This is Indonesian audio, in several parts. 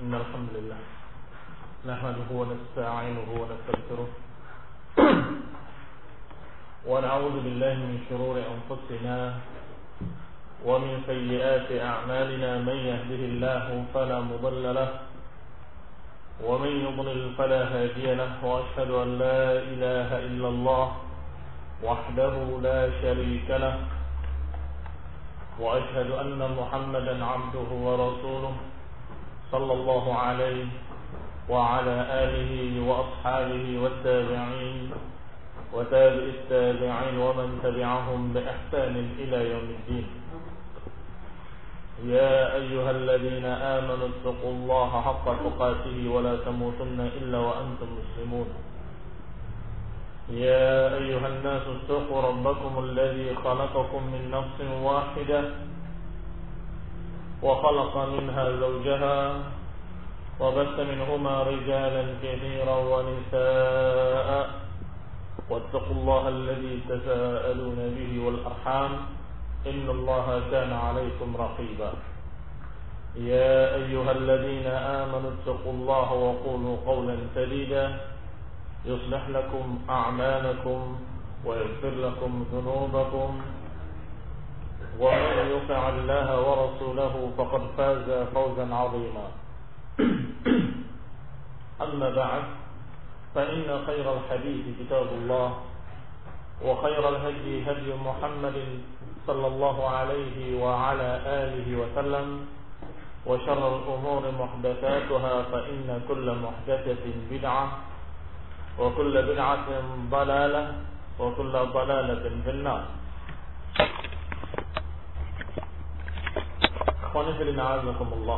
إن الحمد لله نحمده ونستعينه ونستغفره ونعوذ بالله من شرور أنفسنا ومن سيئات أعمالنا من يهده الله فلا مضل له ومن يضلل فلا هادي له وأشهد أن لا إله إلا الله وحده لا شريك له وأشهد أن محمدا عبده ورسوله صلى الله عليه وعلى آله وأصحابه والتابعين وتابع التابعين ومن تبعهم بإحسان إلى يوم الدين. يا أيها الذين آمنوا اتقوا الله حق تقاته ولا تموتن إلا وأنتم مسلمون. يا أيها الناس اتقوا ربكم الذي خلقكم من نفس واحدة وخلق منها زوجها وبث منهما رجالا كثيرا ونساء واتقوا الله الذي تساءلون به والأرحام إن الله كان عليكم رقيبا. يا أيها الذين آمنوا اتقوا الله وقولوا قولا سديدا يصلح لكم أعمالكم ويغفر لكم ذنوبكم ومن يطع الله ورسوله فقد فاز فوزا عظيما. أما بعد فإن خير الحديث كتاب الله وخير الهدي هدي محمد صلى الله عليه وعلى آله وسلم وشر الأمور محدثاتها فإن كل محدثة بدعة وكل بدعة ضلالة وكل ضلالة في النار. Akhwanifillah.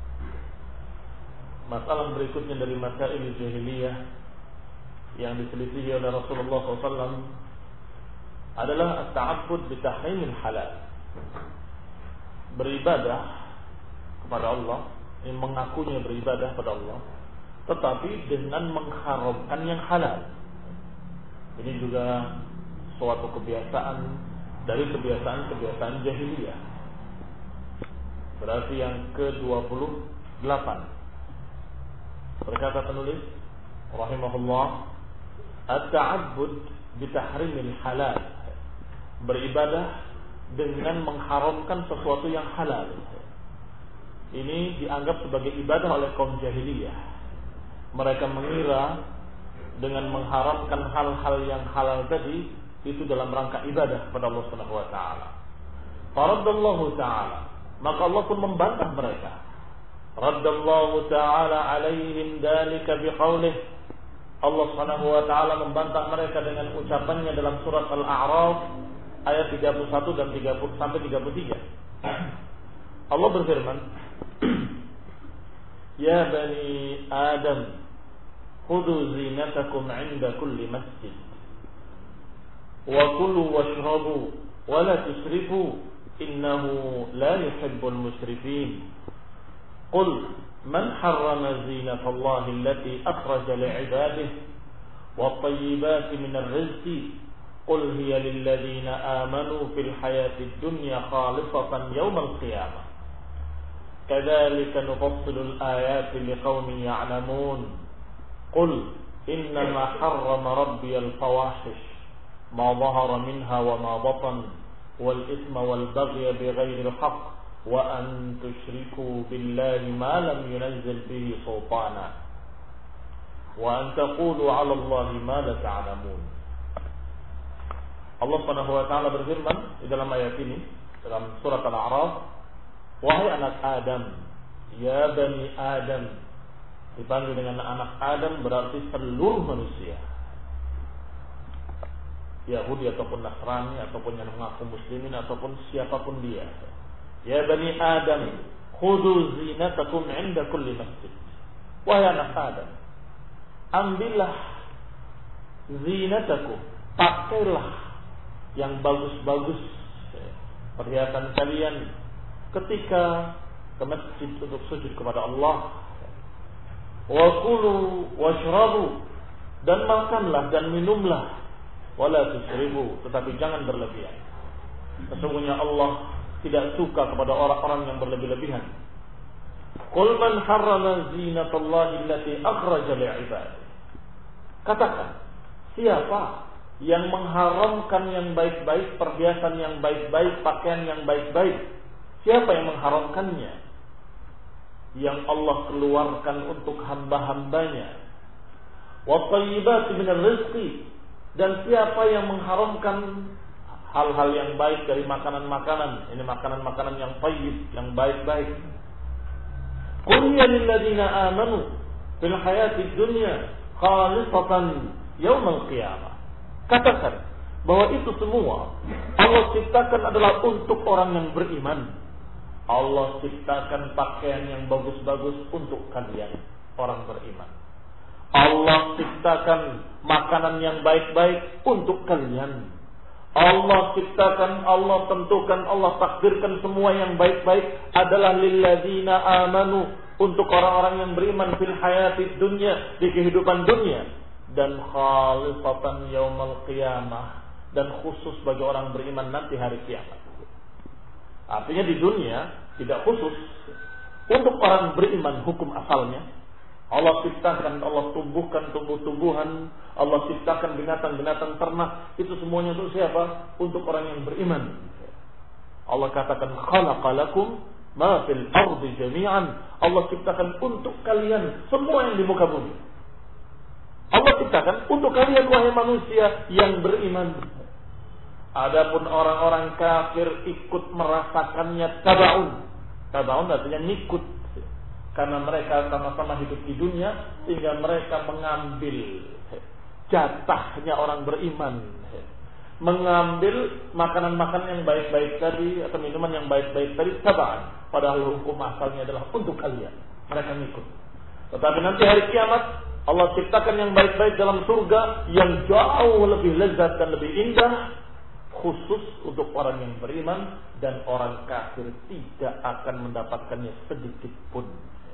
Masalah berikutnya dari masail jahiliyah yang diselisihi oleh Rasulullah SAW adalah at-ta'abbud bi tahrimil halal. Beribadah kepada Allah, yang mengakunya beribadah kepada Allah, tetapi dengan mengharamkan yang halal. Ini juga suatu kebiasaan dari kebiasaan-kebiasaan jahiliyah. Berarti yang ke-28. Berkata penulis rahimahullah, at-ta'abbud bi tahrimil halal. Beribadah dengan mengharamkan sesuatu yang halal. Ini dianggap sebagai ibadah oleh kaum jahiliyah. Mereka mengira dengan mengharamkan hal-hal yang halal tadi itu dalam rangka ibadah kepada Allah Subhanahu wa taala. Faraddallahu taala, maka Allah pun membantah mereka. Raddallahu taala alaihim dzalika biqaulih. Allah Subhanahu wa taala membantah mereka dengan ucapannya dalam surat Al-A'raf ayat 31 dan 30 sampai 33. Allah berfirman, Ya bani Adam, khudhu zinatakum 'inda kulli masjid wa kulu washrabu wa la tusrifu innahu la yuhibbul musrifin. Qul man harrama zinatallahi allati akhraja li'ibadihi wat-tayyibati minar rizqi qul hiya lil ladzina amanu fil hayatid dunya khalisatan yawmal qiyamah. Kadzalika nufassilul ayati liqaumin ya'lamun. قل إنما حرم ربي الفواحش ما ظهر منها وما بطن والإثم والبغي بغير الحق وأن تشركوا بالله ما لم ينزل به سلطانا وأن تقولوا على الله ما لا تعلمون. Allah Subhanahu wa taala berfirman di dalam ayat ini dalam surat Al-A'raf, wahai anak Adam, ya bani Adam. Dipanggil dengan anak Adam berarti seluruh manusia, Yahudi ataupun Nasrani ataupun yang mengaku muslimin ataupun siapapun dia. Ya bani Adam, khudhu zinatakum 'inda kulli masjid. Wahai anak Adam, ambillah zinatakum, pakailah yang bagus-bagus perhiasan kalian ketika ke masjid untuk sujud kepada Allah. Wa kulu washrabu, dan makanlah dan minumlah, wala tusrifu, tetapi jangan berlebihan. Sesungguhnya Allah tidak suka kepada orang-orang yang berlebih-lebihan. Qul man harrama zinatallahi allati akhraja li'ibadihi. Katakan, siapa yang mengharamkan yang baik-baik, perhiasan yang baik-baik, pakaian yang baik-baik? Siapa yang mengharamkannya? Yang Allah keluarkan untuk hamba-hambanya. Wa thayyibati minal rizqi. Dan siapa yang mengharamkan hal-hal yang baik dari makanan-makanan? Ini makanan-makanan yang thayyib, yang baik-baik. Qul ya lil ladzina amanu fil hayatid dunya khalisatan yaumal qiyamah. Katakan bahwa itu semua Allah ciptakan adalah untuk orang yang beriman. Allah ciptakan pakaian yang bagus-bagus untuk kalian orang beriman. Allah ciptakan makanan yang baik-baik untuk kalian. Allah ciptakan, Allah tentukan, Allah takdirkan semua yang baik-baik adalah lilladzina amanu, untuk orang-orang yang beriman fil hayatid dunya, di kehidupan dunia, dan khalisatan yaumal qiyamah, dan khusus bagi orang beriman nanti hari kiamat. Artinya di dunia tidak khusus untuk orang beriman hukum asalnya. Allah ciptakan, Allah tumbuhkan tumbuh-tumbuhan, Allah ciptakan binatang-binatang ternak, itu semuanya untuk siapa? Untuk orang yang beriman. Allah katakan khalaqalakum ma fil ardi jami'an. Allah ciptakan untuk kalian semua yang di muka bumi. Allah ciptakan untuk kalian wahai manusia yang beriman. Adapun orang-orang kafir ikut merasakannya tabaun. Tabaun artinya ngikut. Karena mereka sama-sama hidup di dunia, sehingga mereka mengambil jatahnya orang beriman, mengambil makanan-makanan yang baik-baik tadi atau minuman yang baik-baik tadi tabaan, padahal hukum asalnya adalah untuk kalian. Mereka ngikut. Tetapi nanti hari kiamat Allah ciptakan yang baik-baik dalam surga yang jauh lebih lezat dan lebih indah, khusus untuk orang yang beriman, dan orang kafir tidak akan mendapatkannya sedikit pun.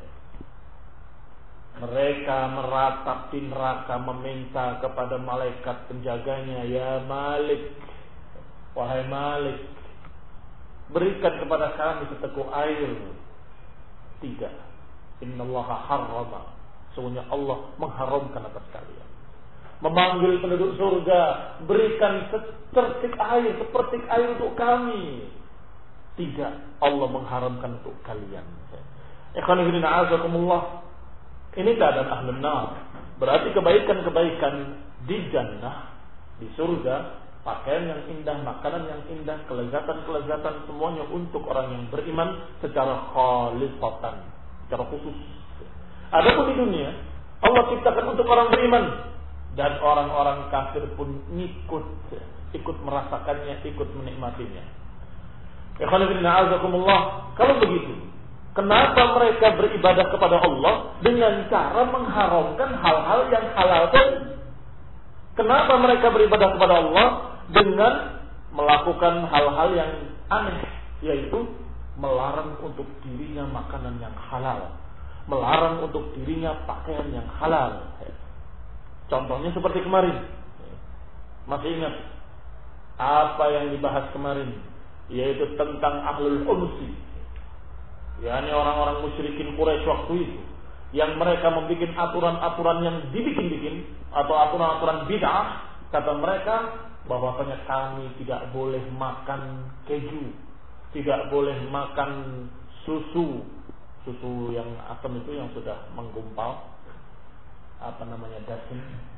Mereka meratap di neraka meminta kepada malaikat penjaganya, ya Malik, wahai Malik, berikan kepada kami seteguk air. Tidak. Innallaha harrama. Sesungguhnya Allah mengharamkan atas kalian. Memanggil penduduk surga, berikan secercik air, sepertik air untuk kami. Tidak. Allah mengharamkan untuk kalian. Ikhwan fillah azakumullah. Ini keadaan ahlun nar. Berarti kebaikan-kebaikan di jannah, di surga, pakaian yang indah, makanan yang indah, kelezatan-kelezatan, semuanya untuk orang yang beriman secara khalisatan, secara khusus. Adapun di dunia, Allah ciptakan untuk orang beriman, dan orang-orang kafir pun ikut merasakannya, ikut menikmatinya. Ikhwan fillah azakumullah. Kalau begitu, kenapa mereka beribadah kepada Allah dengan cara mengharamkan hal-hal yang halal tadi? Kenapa mereka beribadah kepada Allah dengan melakukan hal-hal yang aneh, yaitu melarang untuk dirinya makanan yang halal, melarang untuk dirinya pakaian yang halal? Contohnya seperti kemarin, masih ingat apa yang dibahas kemarin, yaitu tentang ahlul humsi, yakni orang-orang musyrikin Quraisy waktu itu, yang mereka membuat aturan-aturan yang dibikin-bikin atau aturan-aturan bid'ah. Kata mereka bahwasanya kami tidak boleh makan keju, tidak boleh makan susu yang asam itu yang sudah menggumpal, apa namanya, dasin,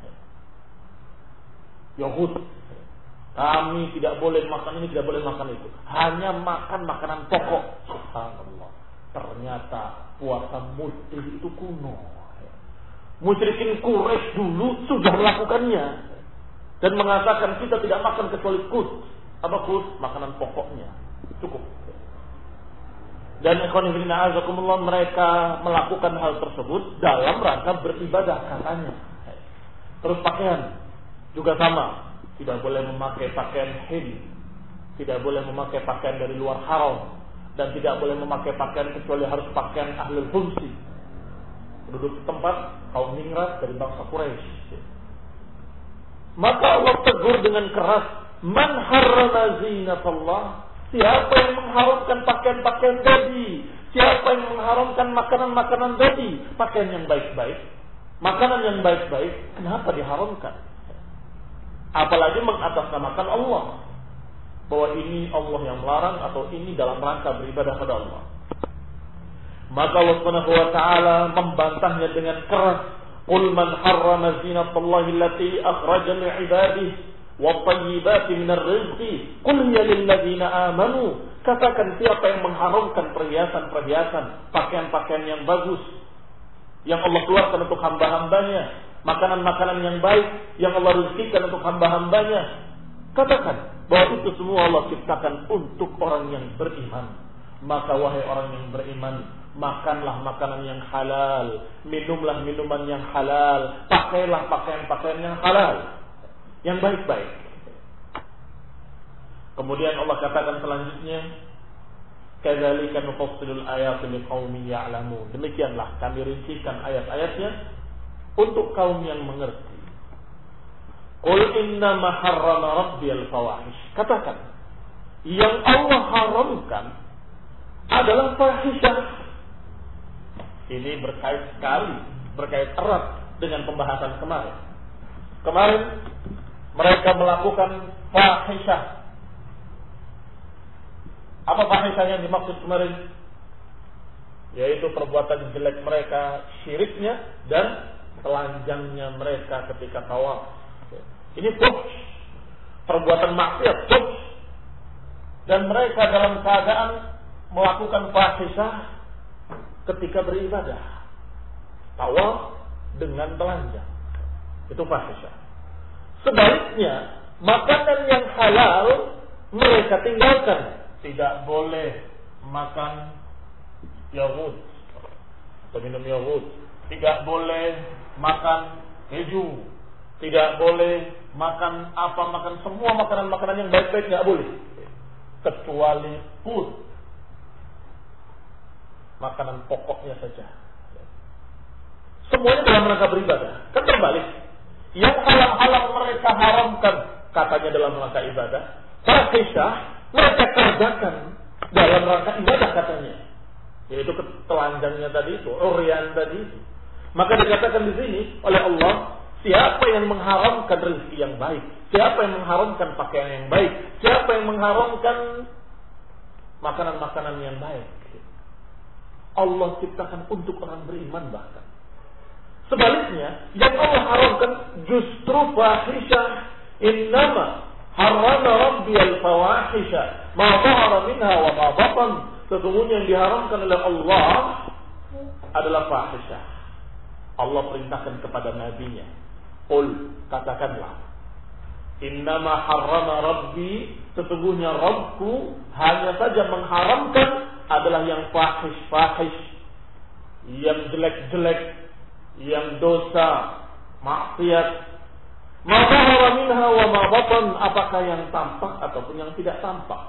yogurt. Kami tidak boleh makan ini, tidak boleh makan itu, hanya makan makanan pokok. Subhanallah. Ternyata puasa mutih itu kuno. Musyrikin Quraisy dulu sudah melakukannya dan mengatakan kita tidak makan kecuali makanan pokoknya cukup. Dan ikhwan fillah azakumullah, mereka melakukan hal tersebut dalam rangka beribadah katanya. Terus pakaian juga sama, tidak boleh memakai pakaian hil, tidak boleh memakai pakaian dari luar haram, dan tidak boleh memakai pakaian kecuali harus pakaian ahlul humsi, penduduk setempat, kaum ningrat dari bangsa Quraisy. Maka Allah tegur dengan keras, man harrama zinatallah, siapa yang mengharamkan pakaian-pakaian tadi? Siapa yang mengharamkan makanan-makanan tadi? Pakaian yang baik-baik, makanan yang baik-baik, kenapa diharamkan? Apalagi mengatasnamakan Allah, bahwa ini Allah yang melarang atau ini dalam rangka beribadah kepada Allah. Maka Allah Subhanahu wa taala membantahnya dengan keras. Qul man harrama zinatallahi allati akhraja li 'ibadihi wat-tayyibati minar rizqi qul hiya lil ladzina amanu. Katakan, siapa yang mengharamkan perhiasan-perhiasan, pakaian-pakaian yang bagus yang Allah keluarkan untuk hamba-hambanya, makanan-makanan yang baik yang Allah rezekikan untuk hamba-hambanya. Katakan bahwa itu semua Allah ciptakan untuk orang yang beriman. Maka wahai orang yang beriman, makanlah makanan yang halal, minumlah minuman yang halal, pakailah pakaian-pakaian yang halal, yang baik-baik. Kemudian Allah katakan selanjutnya, kadzalika nufassilul ayati liqaumin ya'lamun. Demikianlah kami rincikan ayat-ayatnya untuk kaum yang mengerti. Qul innama harrama rabbiyal fawahish. Katakan, yang Allah haramkan adalah fahisyah. Ini berkait erat dengan pembahasan kemarin. Kemarin mereka melakukan fahisyah. Apa fahisyah yang dimaksud kemarin? Yaitu perbuatan jelek mereka, syiriknya dan telanjangnya mereka ketika tawaf. Ini fuhsh, perbuatan maksiat, fuhsh. Dan mereka dalam keadaan melakukan fahisyah ketika beribadah, tawaf dengan telanjang, itu fahisyah. Sebaliknya, makanan yang halal mereka tinggalkan. Tidak boleh makan yogurt atau minum yogurt. Tidak boleh makan keju. Tidak boleh makan semua makanan-makanan yang baik-baik nggak boleh. Kecuali food, makanan pokoknya saja. Semuanya dalam rangka beribadah. Kan terbalik. Yang halal-halal mereka haramkan, katanya dalam rangka ibadah. Fahisyah mereka kerjakan dalam rangka ibadah, katanya. Yaitu telanjangnya tadi itu, uryan tadi itu. Maka dikatakan di sini oleh Allah, siapa yang mengharamkan rezeki yang baik, siapa yang mengharamkan pakaian yang baik, siapa yang mengharamkan makanan-makanan yang baik, Allah ciptakan untuk orang beriman bahkan. Sebaliknya, yang Allah haramkan justru fahisyah. Innama harrama rabbiyal fawahisha ma dhahara minha wa ma batan. Sesungguhnya yang diharamkan oleh Allah adalah fahisyah. Allah perintahkan kepada nabinya, qul, katakanlah, innama harrama rabbi, sesungguhnya Rabbku hanya saja mengharamkan adalah yang fahish, yang jelek-jelek, yang dosa, maksiat. Ma dhahara minha wa ma batan, apakah yang tampak ataupun yang tidak tampak.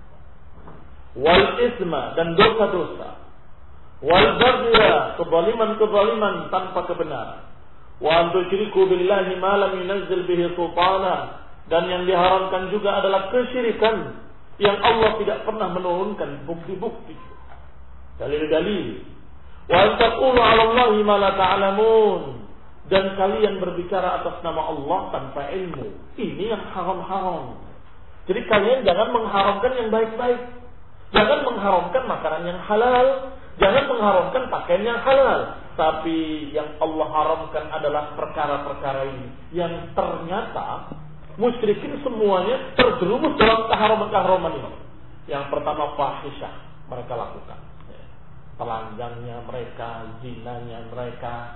Wal isma, dan dosa-dosa. Wal baghya, kezaliman tanpa kebenaran. Wa an tusyriku billahi ma lam yunzil bihi sultana, dan yang diharamkan juga adalah kesyirikan yang Allah tidak pernah menurunkan bukti-bukti, dalil-dalil. Wa an taqulu 'ala Allahi ma la ta'lamun, dan kalian berbicara atas nama Allah tanpa ilmu. Ini yang haram-haram. Jadi kalian jangan mengharamkan yang baik-baik. Jangan mengharamkan makanan yang halal. Jangan mengharamkan pakaian yang halal. Tapi yang Allah haramkan adalah perkara-perkara ini, yang ternyata musyrikin semuanya terjerumus dalam keharaman-keharaman ini. Yang pertama fahisyah mereka lakukan. Telanjangnya mereka, zinanya mereka,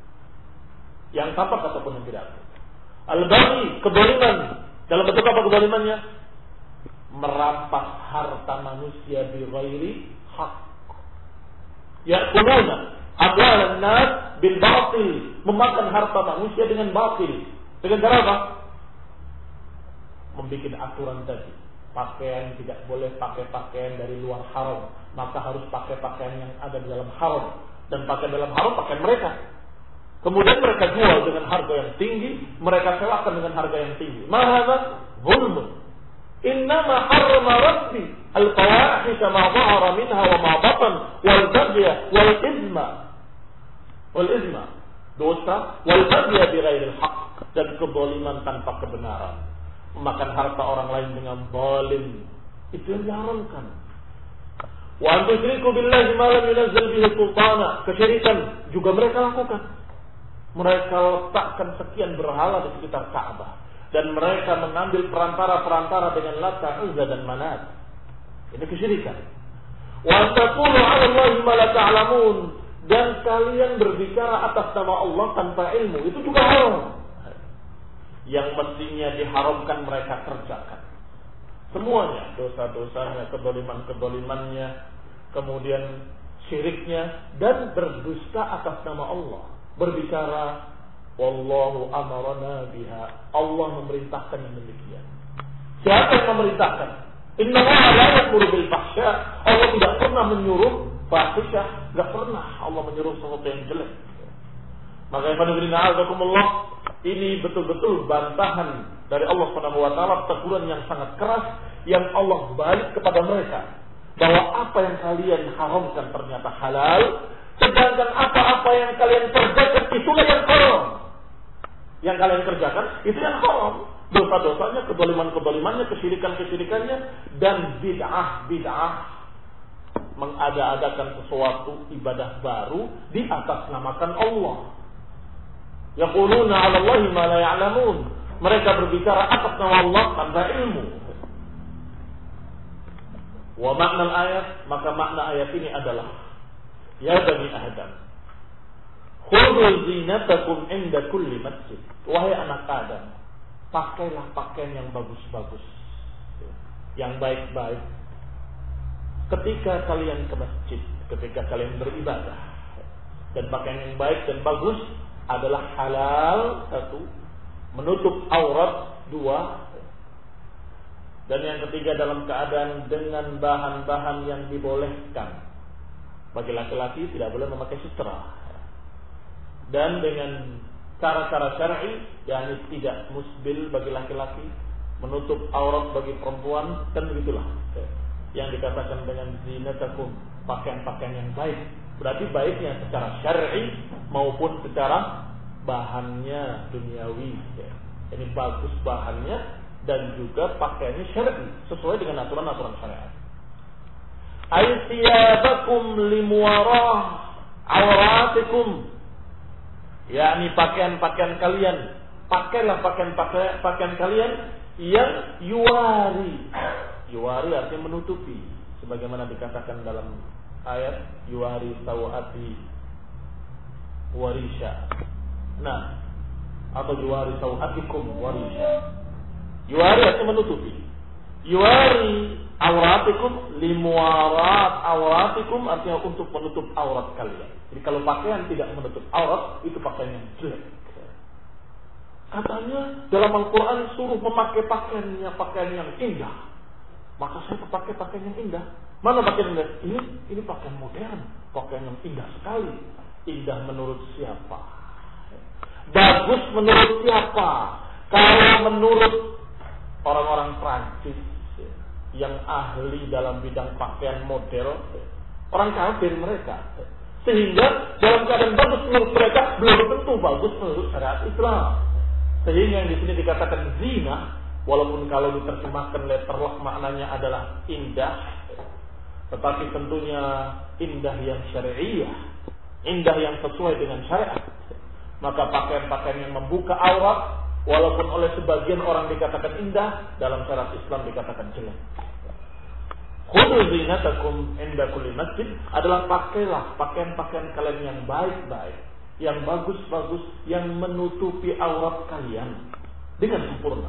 yang tampak ataupun yang tidak. Al-baghi, kezaliman. Dalam bentuk apa kezalimannya? Merampas harta manusia bi ghairi haq. Ya'kuluna amwalan nas bil batil, memakan harta manusia dengan batil. Dengan cara apa? Membikin aturan tadi. Pakaian tidak boleh pakai pakaian dari luar haram, maka harus pakai pakaian yang ada di dalam haram. Dan pakaian dalam haram pakaian mereka. Kemudian mereka jual dengan harga yang tinggi, mereka sewakan dengan harga yang tinggi. Mahadha zulmun. Innama harrama rabbi al-fawahisha ma dhahara minha wa ma batan wal baghya wal izma dosa wal baghya bighairil haqq dan kezaliman tanpa kebenaran, memakan harta orang lain dengan zalim, itu yang diharamkan. Wa an tusyriku billahi ma lam yunzil bihi sultana, kesyirikan juga mereka lakukan. Mereka letakkan sekian berhala di sekitar Ka'bah dan mereka mengambil perantara-perantara dengan Lata, Uzza dan Manat. Ini kesyirikan. Wa an taqulu 'ala Allahi ma la ta'lamun, dan kalian berbicara atas nama Allah tanpa ilmu, itu juga haram. Yang mestinya diharamkan mereka kerjakan. Semuanya, dosa-dosanya, kedoliman-kedolimannya, kemudian syiriknya, dan berdusta atas nama Allah. Berbicara, wallahu amarana biha, Allah memerintahkan yang demikian. Siapa yang memerintahkan? Inna Allah la ya'muru bil fahsya, Allah tidak pernah menyuruh fahsyah, tidak pernah Allah menyuruh sesuatu yang jelek. Maka ini betul-betul bantahan dari Allah Subhanahu wa taala, teguran yang sangat keras yang Allah balik kepada mereka, bahwa apa yang kalian haramkan ternyata halal, sedangkan apa-apa yang kalian kerjakan itulah yang haram. Yang kalian kerjakan itu yang haram. Dosa-dosanya, kedoliman-kedolimannya, kesyirikan-kesyirikannya, dan bid'ah-bid'ah, mengada-adakan sesuatu ibadah baru di atas namakan Allah. Yaquluna 'ala Allahi ma la ya'lamun. Mereka berbicara atas nama Allah tanpa ilmu. Wa makna ayat, maka makna ayat ini adalah ya bani Adam, khudhu zinatakum 'inda kulli masjid. Wahai anak Adam, pakailah pakaian yang bagus-bagus, yang baik-baik ketika kalian ke masjid, ketika kalian beribadah. Dan pakaian yang baik dan bagus adalah halal, satu, menutup aurat, dua, dan yang ketiga dalam keadaan dengan bahan-bahan yang dibolehkan. Bagi laki-laki tidak boleh memakai sutra, dan dengan cara-cara syar'i, yakni tidak musbil bagi laki-laki, menutup aurat bagi perempuan, dan begitulah yang dikatakan dengan zinatakum, pakaian-pakaian yang baik. Berarti baiknya secara syar'i maupun secara bahannya duniawi. Ini bagus bahannya dan juga pakaiannya syar'i, sesuai dengan aturan-aturan syariat. Aisiyabakum limuwarah awratikum, yakni pakaian-pakaian kalian, pakailah pakaian kalian yang yuwari artinya menutupi, sebagaimana dikatakan dalam ayat yuwari sawati warisha. Nah, atau yuwari sawatikum warisha. Yuwari artinya menutupi. Yuwari awratikum limuwarat awratikum artinya untuk menutup aurat kalian. Jadi kalau pakaian tidak menutup aurat, itu pakaian yang jelek. Katanya dalam Al-Quran suruh memakai pakaian yang indah. Maka saya pakai pakaian yang indah. Mana pakaian indah? Ini pakaian modern, pakaian yang indah sekali. Indah menurut siapa? Bagus menurut siapa? Kalau menurut orang-orang Prancis yang ahli dalam bidang pakaian model, orang kafir mereka. Sehingga dalam keadaan bagus menurut mereka belum tentu bagus menurut syariat Islam. Sehingga yang di sini dikatakan zina, walaupun kalau diterjemahkan letterlock maknanya adalah indah, tetapi tentunya indah yang syariah, indah yang sesuai dengan syariat. Maka pakaian-pakaian yang membuka aurat, walaupun oleh sebagian orang dikatakan indah, dalam syariat Islam dikatakan jelek. Khudhu zinatakum inda kulli masjid adalah pakailah pakaian-pakaian kalian yang baik-baik, yang bagus-bagus, yang menutupi aurat kalian dengan sempurna.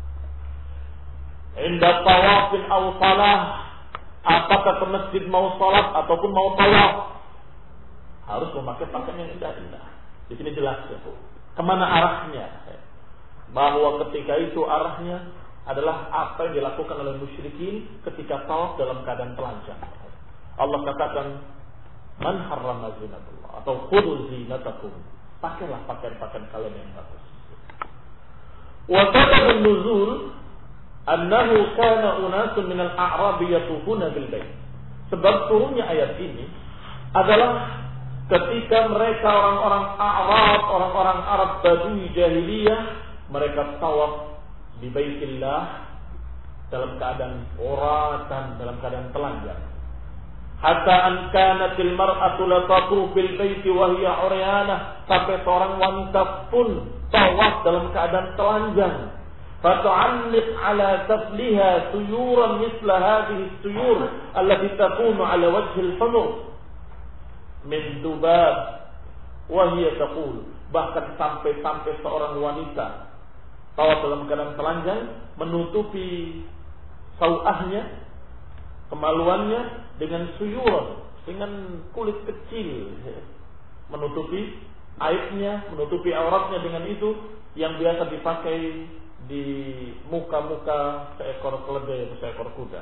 Inda tawafin aw salah, apakah ke masjid mau salat ataupun mau tawaf, harus memakai pakaian yang indah-indah. Di sini jelas ya, kemana arahnya? Bahwa ketika itu arahnya adalah apa yang dilakukan oleh musyrikin ketika tawaf dalam keadaan telanjang. Allah katakan, man harrama zinatullah, atau khudhu zinatakum, pakailah pakaian-pakaian kalian yang bagus. Wa sababun nuzul, annahu kana unasun minal a'rabi yatufuna bil bait. Sebab turunnya ayat ini adalah ketika mereka orang-orang Arab, orang-orang Arab Badui jahiliyah, mereka tawaf di Baitillah dalam keadaan uratan, dalam keadaan telanjang. Hatta an kanatil mar'atu la tatufu bil baiti wa hiya uryana, sampai seorang wanita pun tawaf dalam keadaan telanjang. فتعلق على سفلها طيورا مثل هذه الطيور التي تكون على وجه الحمر من ذباب وهي تقول, bahkan sampai seorang wanita tawaf dalam keadaan telanjang menutupi sauahnya, kemaluannya dengan suyur, dengan kulit kecil, menutupi aibnya, menutupi auratnya dengan itu yang biasa dipakai di muka-muka seekor keledai atau seekor kuda.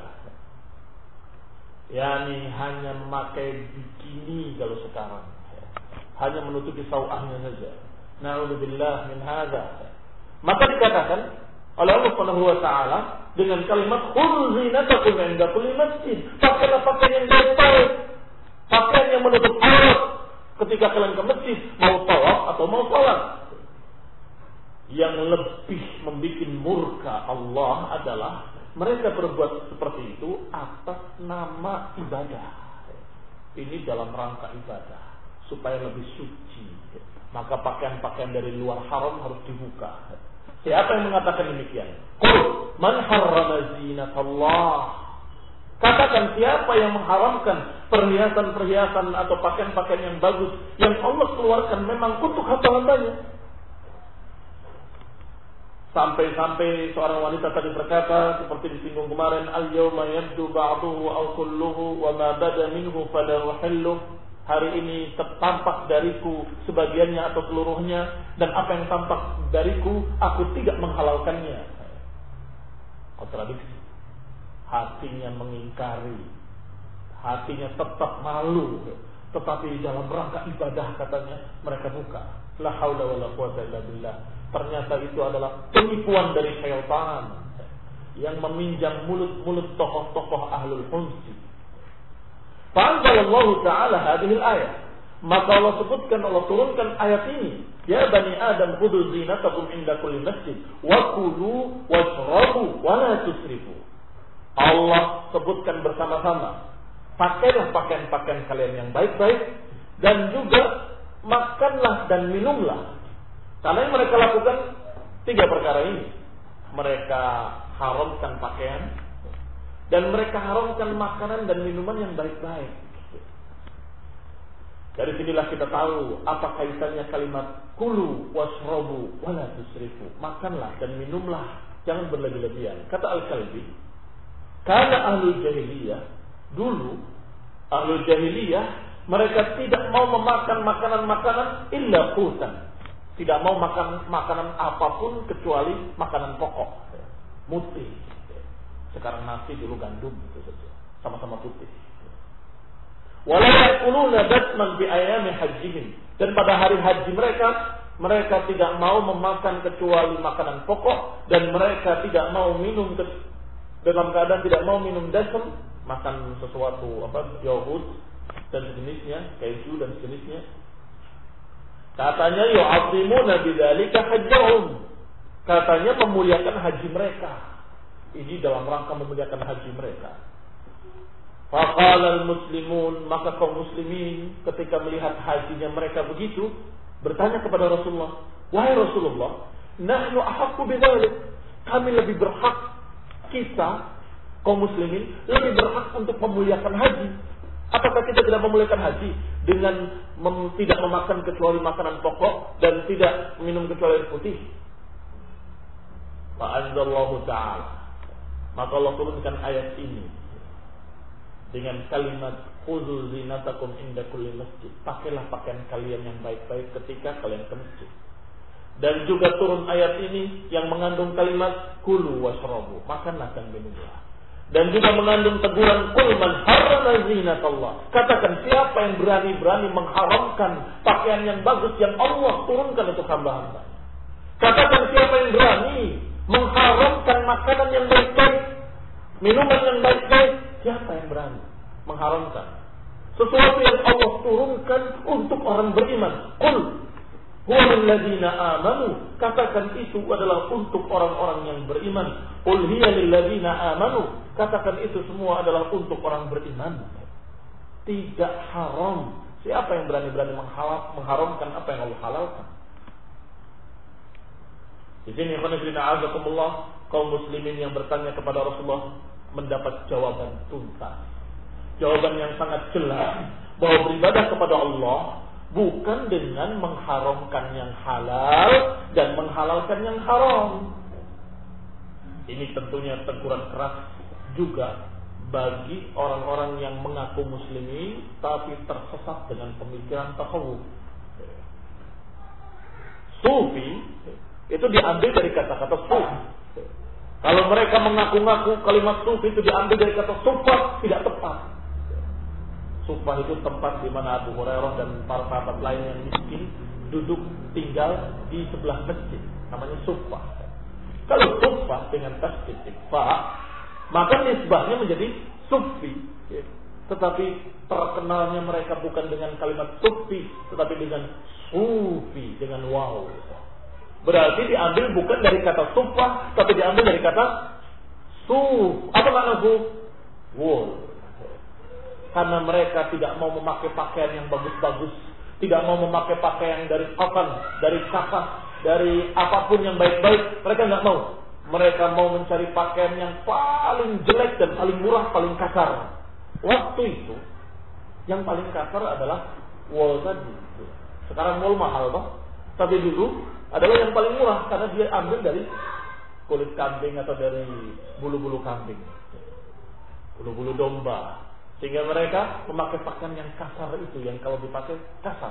Yani hanya memakai bikini kalau sekarang, hanya menutupi sauahnya saja. Na'udzubillah min hadza. Maka dikatakan oleh Allah Subhanahu wa taala dengan kalimat khudhu zinatakum 'inda kulli masjid. Pakailah pakaian yang baik, pakaian yang menutup aurat ketika kalian ke masjid, mau tawaf atau mau salat. Yang lebih membuat murka Allah adalah mereka berbuat seperti itu atas nama ibadah. Ini dalam rangka ibadah supaya lebih suci. Maka pakaian-pakaian dari luar haram harus dibuka. Siapa yang mengatakan demikian? Qul man harrama zinatallah. Katakan siapa yang mengharamkan perhiasan-perhiasan atau pakaian-pakaian yang bagus yang Allah keluarkan memang untuk hamba-hambanya. Sampai-sampai seorang wanita tadi berkata seperti disinggung kemarin, al-yawma yabdu ba'duhu aw kulluhu wa ma bada minhu fala uhillu. Hari ini tampak dariku sebagiannya atau seluruhnya, dan apa yang tampak dariku aku tidak menghalalkannya. Kontradiksi. Hatinya mengingkari, hatinya tetap malu, tetapi dalam rangka ibadah katanya mereka buka. La haula wala quwwata illa billah. Ternyata itu adalah penipuan dari syaitan yang meminjam mulut-mulut tokoh-tokoh ahlul hunsi. Fa'anzalallahu ta'ala hadhil ayat. Maka Allah sebutkan, Allah turunkan ayat ini. Ya bani Adam khudhu zinatakum inda kulli masjid wa kulu washrabu wa la tusrifu. Allah sebutkan bersama-sama, pakailah pakaian-pakaian kalian yang baik-baik, dan juga makanlah dan minumlah. Karena yang mereka lakukan tiga perkara ini. Mereka haramkan pakaian, dan mereka haramkan makanan dan minuman yang baik-baik. Dari sinilah kita tahu apa kaitannya kalimat kulu washrabu wala tusrifu. Makanlah dan minumlah, jangan berlebih-lebihan. Kata Al-Kalbi, karena ahlul jahiliyah dulu, ahlul jahiliyah mereka tidak mau memakan makanan-makanan illa qutan. Tidak mau makan makanan apapun kecuali makanan pokok, putih. Sekarang nasi, dulu gandum, itu saja, sama-sama putih. Wala yaquluna batman bi ayami hajjihim. Dan pada hari haji mereka tidak mau memakan kecuali makanan pokok, dan mereka tidak mau minum dalam keadaan tidak mau minum dasam, makan sesuatu yogurt dan sejenisnya, keju dan sejenisnya. Katanya yu'azzimuna bidzalika hajjahum. Katanya memuliakan haji mereka. Ini dalam rangka memuliakan haji mereka. Faqala al-muslimun, maka kaum muslimin ketika melihat hajinya mereka begitu, bertanya kepada Rasulullah, wahai Rasulullah, nahnu ahaqqu bidzalik. Kami lebih berhak, kita kaum muslimin lebih berhak untuk memuliakan haji. Apakah kita tidak memuliakan haji dengan tidak memakan kecuali makanan pokok dan tidak minum kecuali air putih? Fa'anzalallahu ta'ala. Maka Allah turunkan ayat ini dengan kalimat khudhu zinatakum inda kulli masjid. Pakailah pakaian kalian yang baik-baik ketika kalian ke masjid. Dan juga turun ayat ini yang mengandung kalimat kulu washrabu, makanlah dan minumlah. Dan juga mengandung teguran qul man harrama zinatallah. Katakan siapa yang berani-berani mengharamkan pakaian yang bagus yang Allah turunkan untuk hamba-hamba. Katakan siapa yang berani mengharamkan makanan yang baik-baik, minuman yang baik-baik. Siapa yang berani mengharamkan sesuatu yang Allah turunkan untuk orang beriman? Qul huwa lilladzina amanu, katakan itu adalah untuk orang-orang yang beriman. Qul hiya lilladzina amanu, katakan itu semua adalah untuk orang beriman. Tidak haram. Siapa yang berani-berani mengharamkan apa yang Allah halalkan? Di sini kaum muslimin yang bertanya kepada Rasulullah mendapat jawaban tuntas, jawaban yang sangat jelas bahwa beribadah kepada Allah bukan dengan mengharamkan yang halal dan menghalalkan yang haram. Ini tentunya teguran keras juga bagi orang-orang yang mengaku muslimin tapi tersesat dengan pemikiran tasawuf. Sufi itu diambil dari kata-kata sufi. Kalau mereka mengaku-ngaku kalimat sufi itu diambil dari kata sufah, tidak tepat. Sufah itu tempat di mana Abu Hurairah dan para sahabat lain yang miskin duduk tinggal di sebelah masjid, namanya sufah. Kalau sufah dengan tasdid fa, maka nisbahnya menjadi sufi. Tetapi terkenalnya mereka bukan dengan kalimat sufi, tetapi dengan sufi, dengan waw. Berarti diambil bukan dari kata sufah, tapi diambil dari kata suf. Apa makna suf? Wool. Karena mereka tidak mau memakai pakaian yang bagus-bagus, tidak mau memakai pakaian dari cotton, dari kapas, dari apapun yang baik-baik. Mereka nggak mau. Mereka mau mencari pakaian yang paling jelek dan paling murah, paling kasar. Waktu itu yang paling kasar adalah wool tadi. Sekarang wool mahal toh, tapi dulu adalah yang paling murah karena dia ambil dari kulit kambing atau dari bulu-bulu kambing, bulu-bulu domba, sehingga mereka memakai pakaian yang kasar itu, yang kalau dipakai kasar.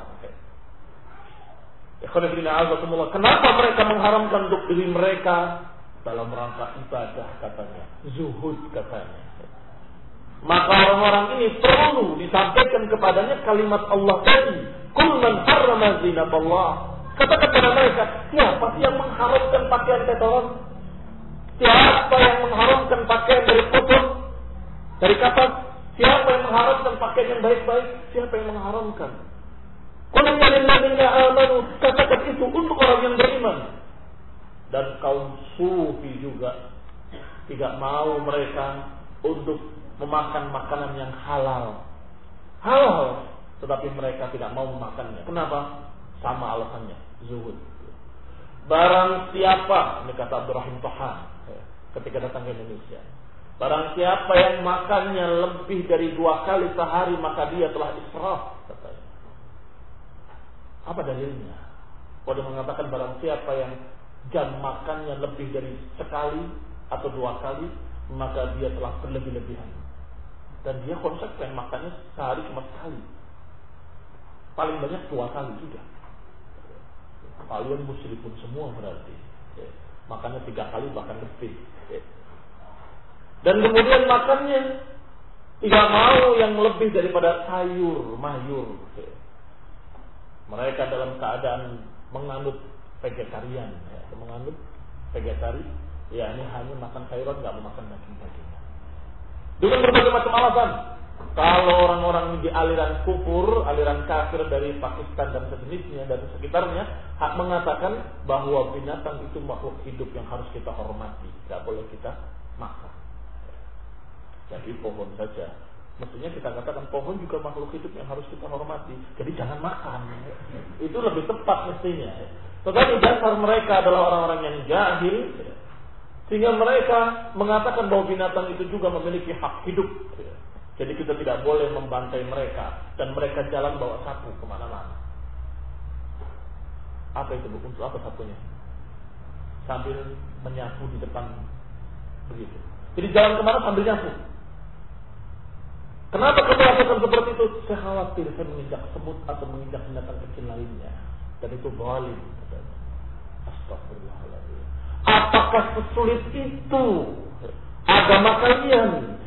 Kenapa mereka mengharamkan untuk diri mereka? Dalam rangka ibadah katanya, zuhud katanya. Maka orang-orang ini perlu disampaikan kepadanya kalimat Allah tadi, Qul man harrama zinatallah. Katakan kepada mereka, siapa yang mengharamkan pakaian kotoran? Siapa yang mengharamkan pakaian dari kotor, dari kapas? Siapa yang mengharamkan pakaian yang baik-baik? Siapa yang mengharamkan? Qul lilladzina amanu, katakan itu untuk orang yang beriman. Dan kaum sufi juga tidak mau mereka untuk memakan makanan yang halal. Halal, tetapi mereka tidak mau memakannya. Kenapa? Sama alasannya, zuhud. Barang siapa, ini kata Abdurrahim Tohan ketika datang ke Indonesia, barang siapa yang makannya lebih dari 2 kali sehari, maka dia telah israf, katanya. Apa dalilnya? Dia mengatakan barang siapa yang jam makannya lebih dari sekali atau 2 kali, maka dia telah berlebih-lebihan. Dan dia konsekuen makannya sehari cuma sekali, paling banyak 2 kali juga. Kalian musyrikun semua berarti. Makannya 3 kali bahkan lebih. Dan kemudian makannya tidak mau yang lebih daripada sayur mayur. Mereka dalam keadaan menganut vegetarian, menganut vegetari, ya ini hanya makan sayuran, nggak mau makan daging-daging. Dengan berbagai macam alasan. Kalau orang-orang di aliran kufur, aliran kafir dari Pakistan dan sejenisnya dan sekitarnya, hak mengatakan bahwa binatang itu makhluk hidup yang harus kita hormati, tidak boleh kita makan. Jadi pohon saja, mestinya kita katakan pohon juga makhluk hidup yang harus kita hormati. Jadi jangan makan. Itu lebih tepat mestinya. Tetapi dasar mereka adalah orang-orang yang jahil, sehingga mereka mengatakan bahwa binatang itu juga memiliki hak hidup. Jadi kita tidak boleh membantai mereka, dan mereka jalan bawa sapu kemana-mana. Apa itu? Untuk apa sapunya? Sambil menyapu di depan begitu. Jadi jalan kemana sambil nyapu. Kenapa kamu lakukan seperti itu? Saya khawatir saya menginjak semut atau menginjak binatang kecil lainnya, dan itu zalim. Astagfirullahaladzim. Apakah sesulit itu agama kalian?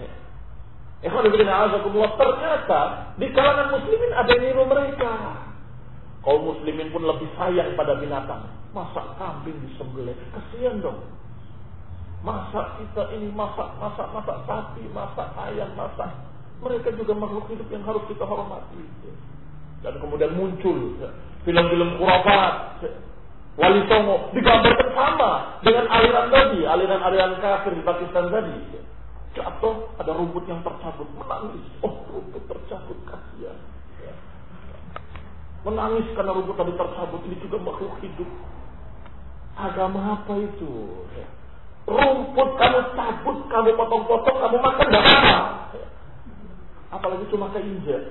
Ternyata di kalangan muslimin ada yang niru mereka. Kaum muslimin pun lebih sayang pada binatang. Masa kambing disembelih? Kasihan dong. Masak kita ini, masak sapi, masak ayam, masak. Mereka juga makhluk hidup yang harus kita hormati. Dan kemudian muncul film-film khurafat, Wali Songo digambarkan sama dengan aliran tadi, aliran kafir di Pakistan tadi. Jatuh, ada rumput yang tercabut, menangis. Oh, rumput tercabut, kasihan. Menangis karena rumput tadi tercabut. Ini juga makhluk hidup. Agama apa itu? Rumput kamu cabut, kamu potong-potong, kamu makan, gak apa-apa. Apalagi cuma keinjak.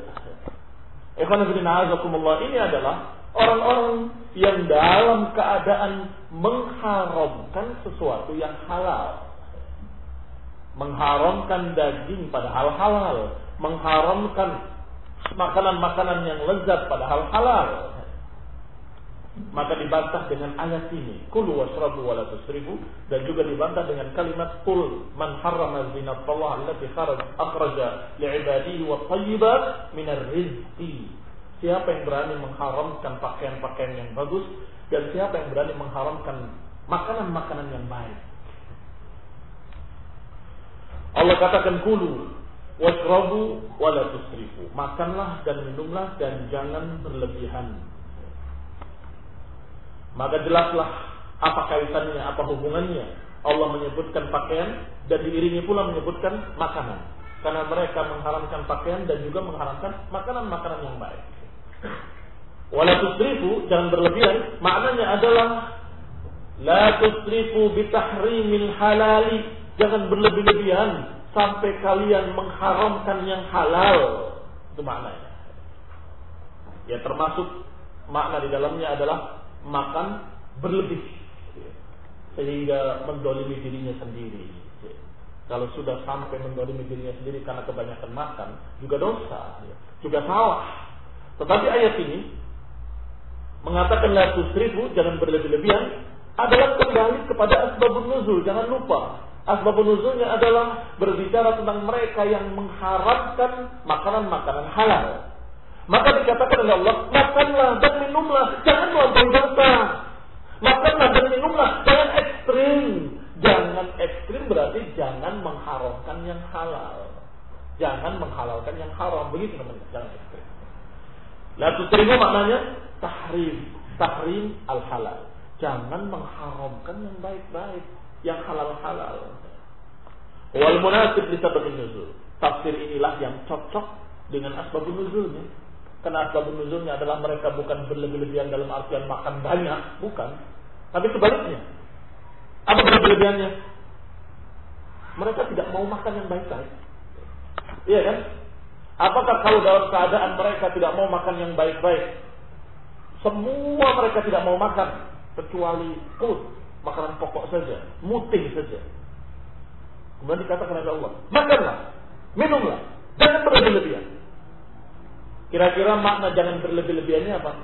Ini adalah orang-orang yang dalam keadaan mengharamkan sesuatu yang halal. Mengharamkan daging padahal halal. Mengharamkan makanan-makanan yang lezat padahal halal. Maka dibantah dengan ayat ini, kulu washrabu wala tusrifu, dan juga dibantah dengan kalimat qul man harrama zinatallahi allati akhraja li'ibadihi wat thayyibat minar rizqi. Siapa yang berani mengharamkan pakaian-pakaian yang bagus, dan siapa yang berani mengharamkan makanan-makanan yang baik. Allah katakan kulu washrabu wala tusrifu, makanlah dan minumlah dan jangan berlebihan. Maka jelaslah apa kaitannya, apa hubungannya Allah menyebutkan pakaian dan diiringi pula menyebutkan makanan. Karena mereka mengharamkan pakaian dan juga mengharamkan makanan-makanan yang baik. Wala tusrifu, jangan berlebihan, maknanya adalah la tusrifu bitahrimil halali, jangan berlebih-lebihan sampai kalian mengharamkan yang halal. Itu maknanya. Ya, termasuk makna di dalamnya adalah makan berlebih sehingga mendolimi dirinya sendiri. Kalau sudah sampai mendolimi dirinya sendiri karena kebanyakan makan, juga dosa, juga salah. Tetapi ayat ini mengatakan la tusrifu, jangan berlebih-lebihan, adalah kembali kepada asbabun nuzul. Jangan lupa, asbabun nuzulnya adalah berbicara tentang mereka yang mengharamkan makanan-makanan halal. Maka dikatakan oleh Allah, makanlah dan minumlah, jangan melampaui batas. Makanlah dan minumlah, jangan ekstrim. Jangan ekstrim berarti jangan mengharamkan yang halal. Jangan menghalalkan yang haram. Begitu namanya, jangan ekstrim. La tusrifu maknanya tahrim al-halal. Jangan mengharamkan yang baik-baik, yang halal-halal. Wal munasib li sababin nuzul. Tafsir inilah yang cocok dengan asbabun nuzulnya. Karena asbabun nuzulnya adalah mereka bukan berlebih-lebihan dalam artian makan banyak, bukan. Tapi sebaliknya. Apa berlebih-lebihannya? Mereka tidak mau makan yang baik-baik. Iya kan? Apakah kalau dalam keadaan mereka tidak mau makan yang baik-baik, semua mereka tidak mau makan kecuali makanan pokok saja, muting saja. Kemudian dikatakan oleh Allah, makanlah, minumlah, jangan berlebih-lebihan. Kira-kira makna jangan berlebih-lebihannya apa?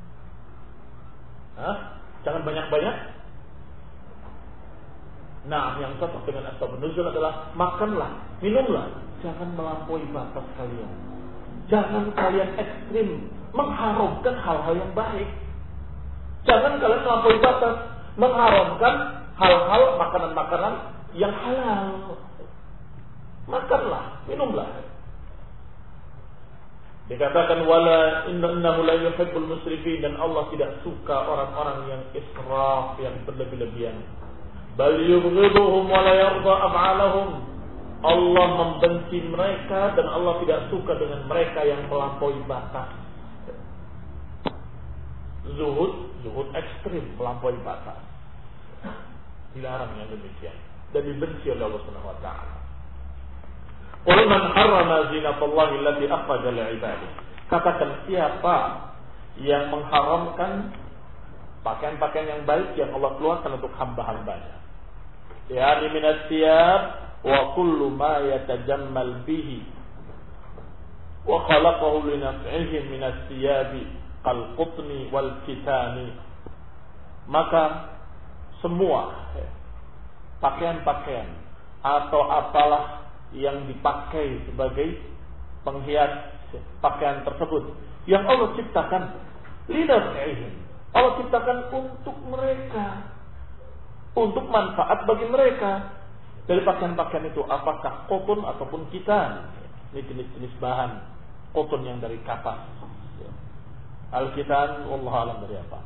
Jangan banyak-banyak. Nah, yang cocok dengan asbabun nuzul adalah makanlah, minumlah, jangan melampaui batas kalian. Jangan kalian ekstrim mengharamkan hal-hal yang baik. Jangan kalian melampaui batas mengharamkan hal-hal makanan-makanan yang halal. Makanlah, minumlah. Dikatakan wala innahu la yuhibbul musrifin, dan Allah tidak suka orang-orang yang israf, yang berlebih-lebihan. Bal yubghiduhum wa la yarda af'alahum. Allah membenci mereka dan Allah tidak suka dengan mereka yang melampaui batas. Zuhud ekstrim, melampaui batas. Dilarang yang demikian dan dibenci oleh Allah Subhanahu wa taala. Qul man harrama zinatallahi allati akhraja li'ibadihi. Katakan siapa yang mengharamkan pakaian-pakaian yang baik yang Allah keluarkan untuk hamba-hambanya. Yani minas siyab wa kullu ma yatajammal bihi wa khalaqahu li naf'ihi minas siyabi qal qutni wal kitani. Maka semua pakaian-pakaian atau apalah yang dipakai sebagai penghias pakaian tersebut yang Allah ciptakan linaf'ihim, Allah ciptakan untuk mereka, untuk manfaat bagi mereka. Dari pakaian-pakaian itu apakah kotun ataupun kitan? Ini jenis-jenis bahan kotun yang dari kapas. Al-kitan wallahu alam dari apa?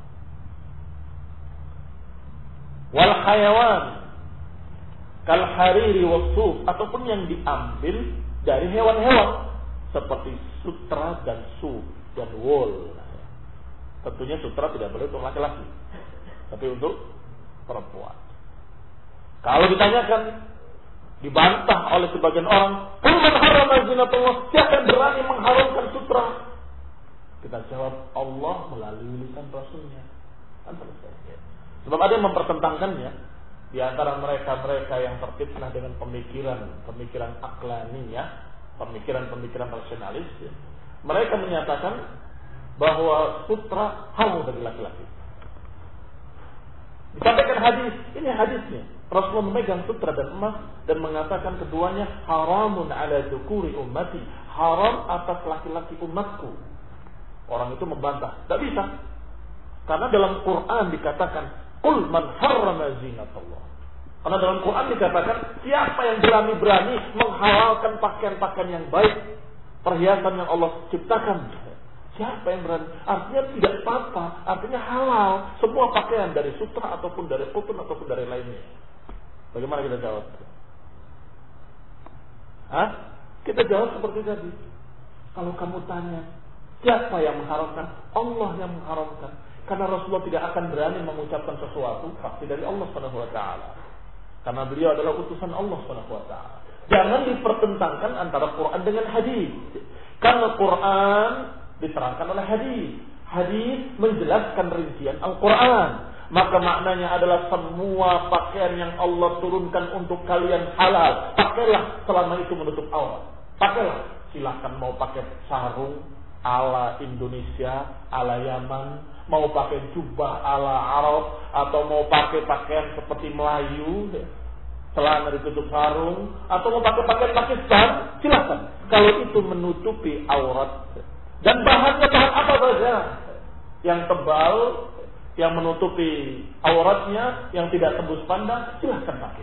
Wal hayawan kal hariri was-suf, ataupun yang diambil dari hewan-hewan seperti sutra dan suf dan wool. Tentunya sutra tidak boleh untuk laki-laki, tapi untuk perempuan. Kalau ditanyakan, dibantah oleh sebagian orang, "Qul man harrama zinatullah?" Siapa yang berani mengharamkan sutra? Kita jawab, Allah melalui lisan Rasulnya. Kan selesai. Sebab ada yang mempertentangkannya di antara mereka yang terfitnah dengan pemikiran aqlaniyah, pemikiran rasionalis. Mereka menyatakan bahwa sutra haram bagi laki-laki. Disampaikan hadis, ini hadisnya. Rasulullah memegang sutra dan emas dan mengatakan keduanya haramun ala dzukuri ummati, haram atas laki-laki umatku. Orang itu membantah, tidak bisa. Karena dalam Quran dikatakan, "Qul man harrama zinatullah." Karena dalam Quran dikatakan, siapa yang berani-berani menghalalkan pakaian-pakaian yang baik, perhiasan yang Allah ciptakan. Siapa yang berani? Artinya tidak apa-apa, artinya halal. Semua pakaian dari sutra ataupun dari kutun ataupun dari lainnya. Bagaimana kita jawab? Kita jawab seperti tadi. Kalau kamu tanya, siapa yang mengharamkan? Allah yang mengharamkan. Karena Rasulullah tidak akan berani mengucapkan sesuatu pasti dari Allah SWT. Karena beliau adalah utusan Allah SWT. Jangan dipertentangkan antara Quran dengan hadis. Karena Quran diterangkan oleh hadis. Hadis menjelaskan rincian Al-Quran. Maka maknanya adalah semua pakaian yang Allah turunkan untuk kalian halal. Pakailah selama itu menutup aurat. Pakailah. Silahkan mau pakai sarung ala Indonesia, ala Yaman, mau pakai jubah ala Arab, atau mau pakai pakaian seperti Melayu, celana ditutup sarung, atau mau pakai pakaian Pakistan, silahkan. Kalau itu menutupi aurat. Dan bahannya bahan apa saja? Yang tebal, yang menutupi auratnya, yang tidak tembus pandang, silahkan pakai.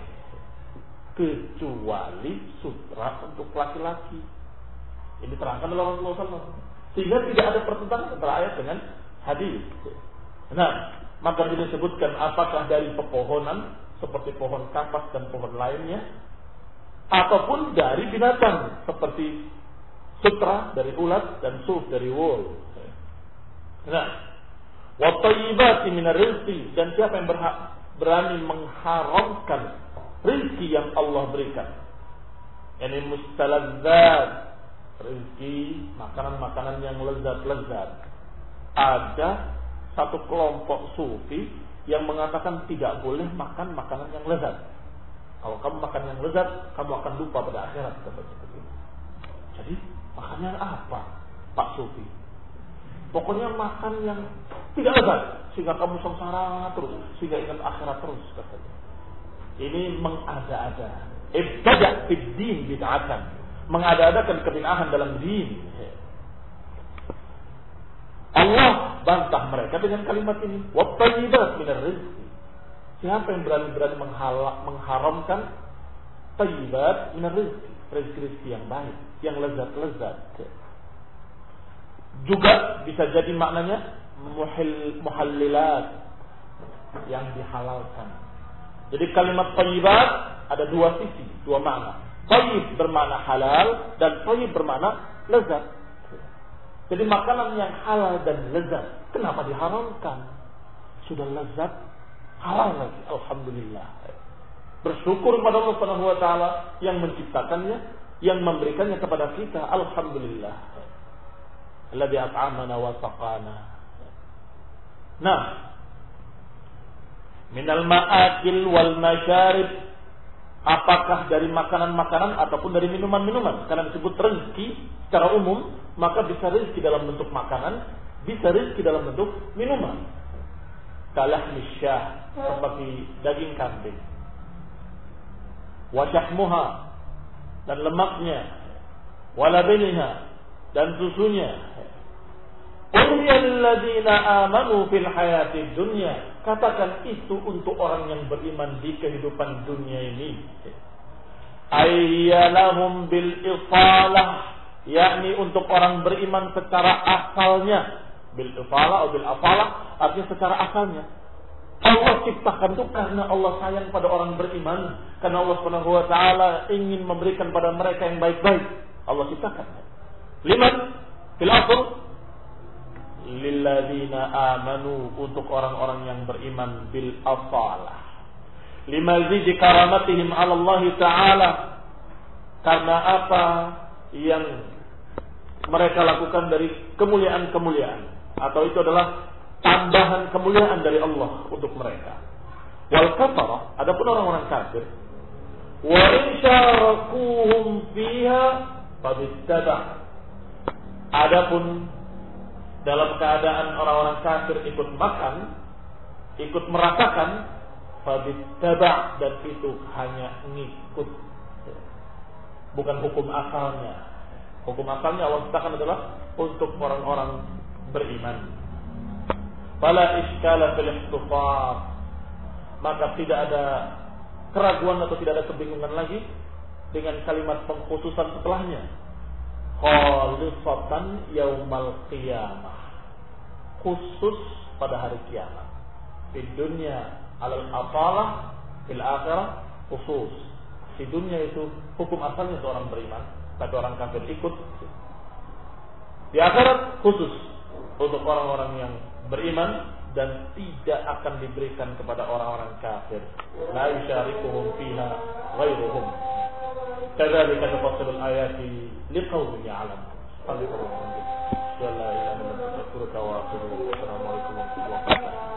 Kecuali sutra untuk laki-laki. Ini terangkan oleh Rasulullah SAW. Sehingga tidak ada pertentangan antara ayat dengan hadis. Nah, maka disebutkan apakah dari pepohonan seperti pohon kapas dan pohon lainnya, ataupun dari binatang seperti sutra dari ulat dan suf dari wool. Nah, wa thayyibati minar rizqi, dan siapa yang berani mengharamkan rezeki yang Allah berikan. Ini mustalazzat, rezeki makanan-makanan yang lezat-lezat. Ada satu kelompok sufi yang mengatakan tidak boleh makan makanan yang lezat. Kalau kamu makan yang lezat, kamu akan lupa pada akhirat. Jadi makannya apa, Pak Sufi? Pokoknya makan yang tidak lezat, sehingga kamu sengsara terus, sehingga ingat akhirat terus, katanya. Ini mengada-ada. Ibtada' fid din bid'atan. Mengada-adakan kebid'ahan dalam din. Allah bantah mereka dengan kalimat ini. Wa thayyibat minar rizqi. Siapa yang berani-berani mengharamkan thayyibat minar rizqi, rezeki yang baik, yang lezat-lezat. Juga bisa jadi maknanya muhallilat, yang dihalalkan. Jadi kalimat thayyibat ada dua sisi, dua makna. Thayyib bermakna halal dan thayyib bermakna lezat. Jadi makanan yang halal dan lezat, kenapa diharamkan? Sudah lezat, halal lagi. Alhamdulillah. Bersyukur kepada Allah Subhanahu wa taala yang menciptakannya, yang memberikannya kepada kita. Alhamdulillah. Alladzi at'amana wa saqana. Nah, minal ma'akil wal masyarib, apakah dari makanan-makanan ataupun dari minuman-minuman. Karena disebut rezeki secara umum, maka bisa rezeki dalam bentuk makanan, bisa rezeki dalam bentuk minuman. Kalah misyah, seperti daging kambing. Wa syahmuha, dan lemaknya. Wa labaniha, dan susunya. Qul lilladzina amanu fil hayatid dunya. Katakan itu untuk orang yang beriman di kehidupan dunia ini. ayyalahum bil ifalah, yakni untuk orang beriman secara asalnya. Bil ifalah atau bil afalah artinya secara asalnya. Allah ciptakan itu karena Allah sayang pada orang beriman, karena Allah Subhanahu wa taala ingin memberikan pada mereka yang baik-baik. Allah ciptakan. Liman fil asl lilladzina amanu, untuk orang-orang yang beriman bil afalah. Limazid karamatihim 'ala Allah taala, karena apa yang mereka lakukan dari kemuliaan-kemuliaan, atau itu adalah tambahan kemuliaan dari Allah untuk mereka. Wal kafarah, adapun orang-orang kafir, wa in syarakuhum fiha fabittaba, adapun dalam keadaan orang-orang kafir ikut makan, ikut merasakan, fabittaba, dan itu hanya ngikut, bukan hukum asalnya. Hukum asalnya Allah ciptakan adalah untuk orang-orang beriman. Fala iskala fil ikhtifar, maka tidak ada keraguan atau tidak ada kebingungan lagi dengan kalimat pengkhususan setelahnya. Khalisatan yaumal qiyamah, khusus pada hari kiamat. Di dunia alal afalah, fil akhirah khusus. Di dunia itu hukum asalnya seorang beriman, tapi orang kafir ikut. Di akhirat khusus untuk orang-orang yang beriman, dan tidak akan diberikan kepada orang-orang kafir. La yusyarikuhum fiha ghairuhum. Kadzalika tafassilul ayati liqaumin ya'lamun. Alhamdulillah. Assalamualaikum warahmatullahi wabarakatuh.